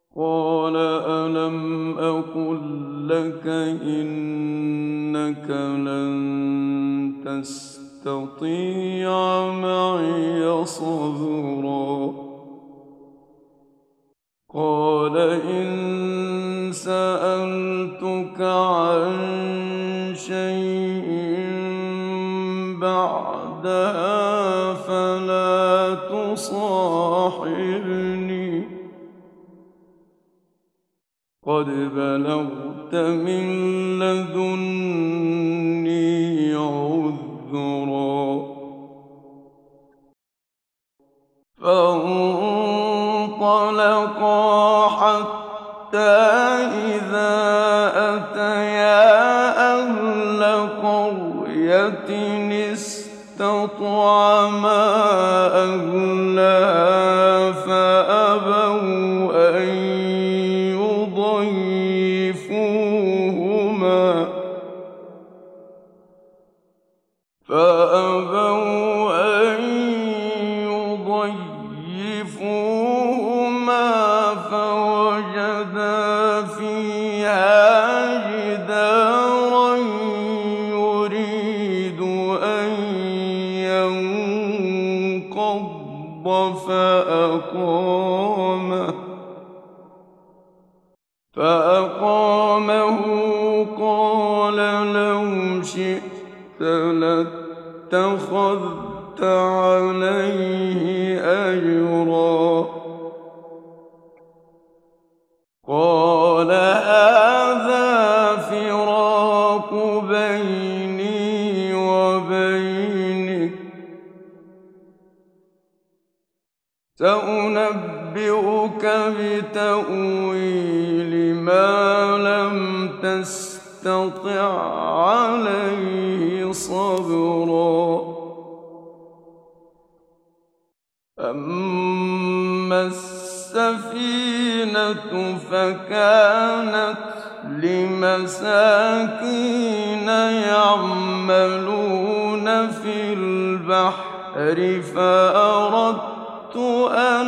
قَالَ أَلَمْ أَقُل لَّكَ إِنَّكَ لَن تَسْتَطِيعَ مَعِيَ صَبْرًا قَالَ إِن سَأَلْتُكَ عَن شَيْءٍ بَعْدَهَا فَلَا تُصَاحِبْنِي قَدْ بَلَغْتَ مِن لَّدُنِّي عُذْرًا فانطلقا حتى إذا أتيا أهل قرية استطعما أهلها فأبوا أن يضيفوهما فوجدا فيها جدارا يريد أن ينقض فأقامه قال لو شئت لاتخذت عليه أجرا قال هذا فراق بيني وبينك سأنبئك بتأويل ما لم تستطع عليه صبرا أما السفينة فكانت لمساكين يعملون في البحر فأردت أن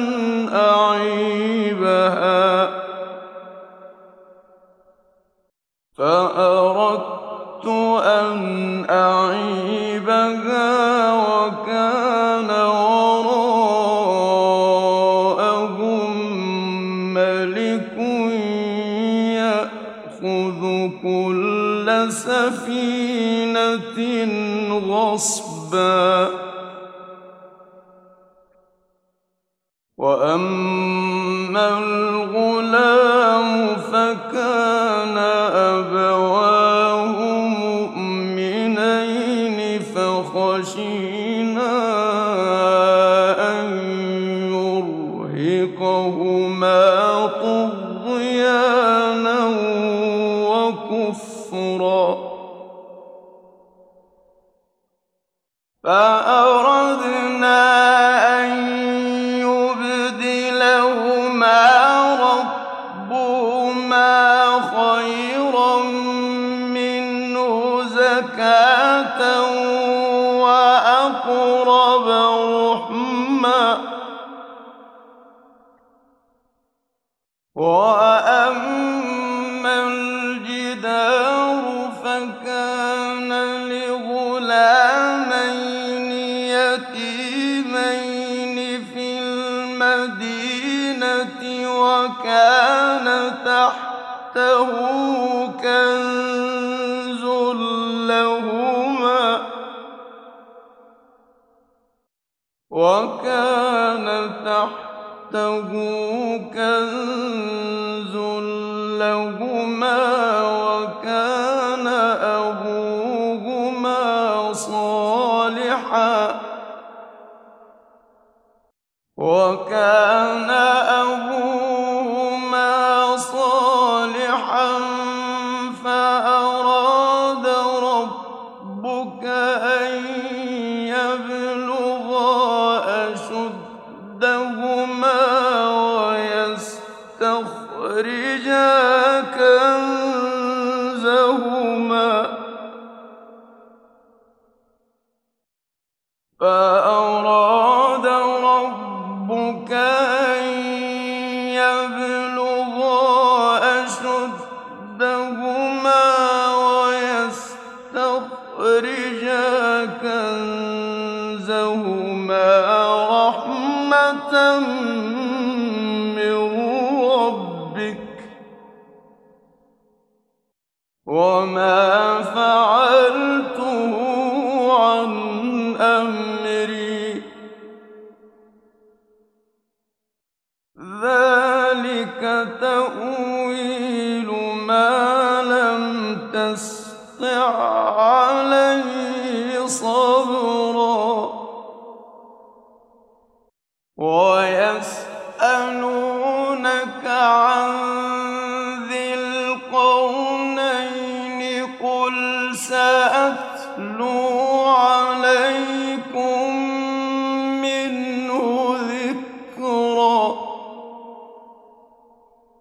أعيبها وكان وراءهم ملك يأخذ كل سفينة غصبا وأما الغلام فكان أبواه مؤمنين فخشينا أن يرهقهما طغيانا وكفرا فأردنا أن يبدلهما ربهما خيرا منه زكاة وأقرب رحما وأما الجدار فكان لغلامين يتيمين في المدينة وكان تحته كنز لهما وكان أبوهما صالحا فأراد ربك أن يبلغا أشدهما ويستخرجا كنزهما فأراد ربك أن يبلغا ذلك تأويل ما لم تسطع عليه صبرا ويسألونك عن